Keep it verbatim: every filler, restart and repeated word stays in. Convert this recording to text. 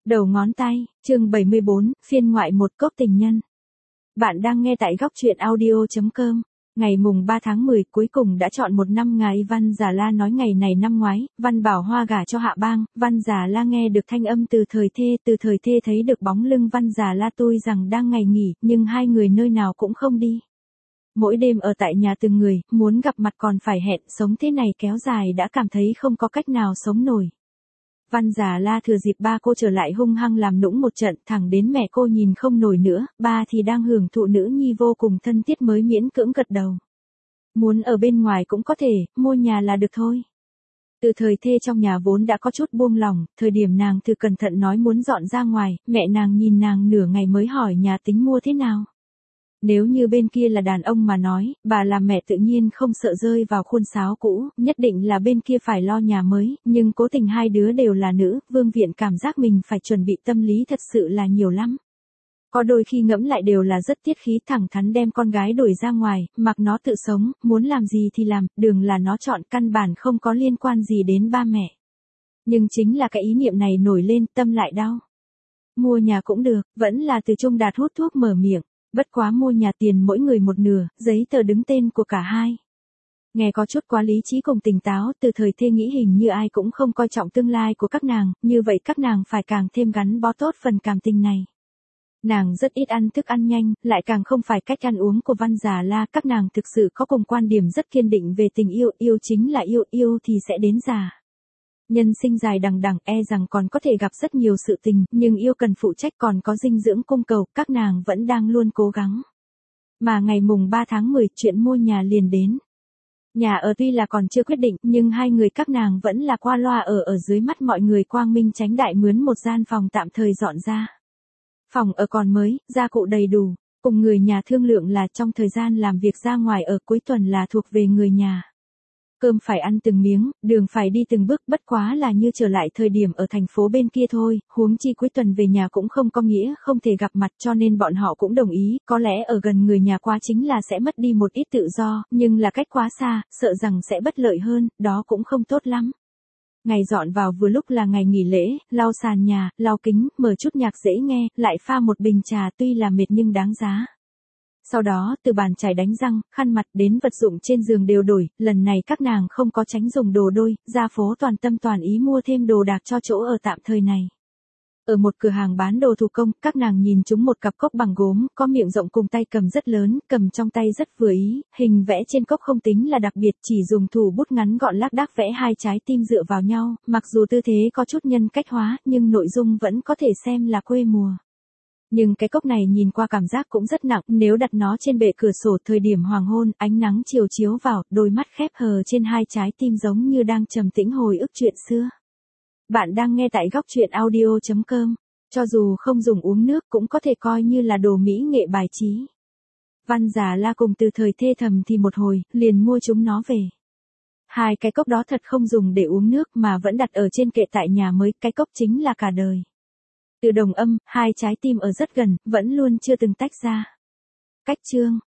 Đầu ngón tay, chương bảy mươi bốn, phiên ngoại một cốc tình nhân. Bạn đang nghe tại góc truyện audio chấm com. Ngày mùng ba tháng mười cuối cùng đã chọn một năm ngày. Văn Già La nói ngày này năm ngoái, Văn Bảo Hoa gả cho Hạ Bang. Văn Già La nghe được thanh âm từ thời thê, từ thời thê thấy được bóng lưng Văn Già La tôi rằng đang ngày nghỉ, nhưng hai người nơi nào cũng không đi. Mỗi đêm ở tại nhà từng người, muốn gặp mặt còn phải hẹn, sống thế này kéo dài đã cảm thấy không có cách nào sống nổi. Văn Già La thừa dịp ba cô trở lại hung hăng làm nũng một trận, thẳng đến mẹ cô nhìn không nổi nữa, ba thì đang hưởng thụ nữ nhi vô cùng thân thiết mới miễn cưỡng gật đầu. Muốn ở bên ngoài cũng có thể, mua nhà là được thôi. Từ thời thê trong nhà vốn đã có chút buông lỏng, thời điểm nàng từ cẩn thận nói muốn dọn ra ngoài, mẹ nàng nhìn nàng nửa ngày mới hỏi nhà tính mua thế nào. Nếu như bên kia là đàn ông mà nói, bà làm mẹ tự nhiên không sợ rơi vào khuôn sáo cũ, nhất định là bên kia phải lo nhà mới, nhưng cố tình hai đứa đều là nữ, Vương Viện cảm giác mình phải chuẩn bị tâm lý thật sự là nhiều lắm. Có đôi khi ngẫm lại đều là rất tiết khí, thẳng thắn đem con gái đuổi ra ngoài, mặc nó tự sống, muốn làm gì thì làm, đường là nó chọn, căn bản không có liên quan gì đến ba mẹ. Nhưng chính là cái ý niệm này nổi lên, tâm lại đau. Mua nhà cũng được, vẫn là Từ Trung Đạt hút thuốc mở miệng. Bất quá mua nhà tiền mỗi người một nửa, giấy tờ đứng tên của cả hai. Nghe có chút quá lý trí cùng tỉnh táo, từ thời thê nghĩ hình như ai cũng không coi trọng tương lai của các nàng, như vậy các nàng phải càng thêm gắn bó tốt phần cảm tình này. Nàng rất ít ăn thức ăn nhanh, lại càng không phải cách ăn uống của Văn Già La, các nàng thực sự có cùng quan điểm rất kiên định về tình yêu, yêu chính là yêu, yêu thì sẽ đến già. Nhân sinh dài đằng đẵng e rằng còn có thể gặp rất nhiều sự tình, nhưng yêu cần phụ trách còn có dinh dưỡng cung cầu, các nàng vẫn đang luôn cố gắng. Mà ngày mùng ba tháng mười, chuyện mua nhà liền đến. Nhà ở tuy là còn chưa quyết định, nhưng hai người các nàng vẫn là qua loa ở ở dưới mắt mọi người, quang minh tránh đại mướn một gian phòng tạm thời dọn ra. Phòng ở còn mới, gia cụ đầy đủ, cùng người nhà thương lượng là trong thời gian làm việc ra ngoài ở cuối tuần là thuộc về người nhà. Cơm phải ăn từng miếng, đường phải đi từng bước, bất quá là như trở lại thời điểm ở thành phố bên kia thôi, huống chi cuối tuần về nhà cũng không có nghĩa không thể gặp mặt, cho nên bọn họ cũng đồng ý, có lẽ ở gần người nhà quá chính là sẽ mất đi một ít tự do, nhưng là cách quá xa, sợ rằng sẽ bất lợi hơn, đó cũng không tốt lắm. Ngày dọn vào vừa lúc là ngày nghỉ lễ, lau sàn nhà, lau kính, mở chút nhạc dễ nghe, lại pha một bình trà, tuy là mệt nhưng đáng giá. Sau đó, từ bàn chải đánh răng, khăn mặt đến vật dụng trên giường đều đổi, lần này các nàng không có tránh dùng đồ đôi, ra phố toàn tâm toàn ý mua thêm đồ đạc cho chỗ ở tạm thời này. Ở một cửa hàng bán đồ thủ công, các nàng nhìn chúng một cặp cốc bằng gốm, có miệng rộng cùng tay cầm rất lớn, cầm trong tay rất vừa ý, hình vẽ trên cốc không tính là đặc biệt, chỉ dùng thủ bút ngắn gọn lác đác vẽ hai trái tim dựa vào nhau, mặc dù tư thế có chút nhân cách hóa, nhưng nội dung vẫn có thể xem là quê mùa. Nhưng cái cốc này nhìn qua cảm giác cũng rất nặng, nếu đặt nó trên bệ cửa sổ thời điểm hoàng hôn, ánh nắng chiều chiếu vào, đôi mắt khép hờ trên hai trái tim giống như đang trầm tĩnh hồi ức chuyện xưa. Bạn đang nghe tại góc truyện audio chấm com, cho dù không dùng uống nước cũng có thể coi như là đồ mỹ nghệ bài trí. Văn Già La cùng từ thời thê thầm thì một hồi, liền mua chúng nó về. Hai cái cốc đó thật không dùng để uống nước mà vẫn đặt ở trên kệ tại nhà mới, cái cốc chính là cả đời. Từ đồng âm, hai trái tim ở rất gần, vẫn luôn chưa từng tách ra. Cách chương,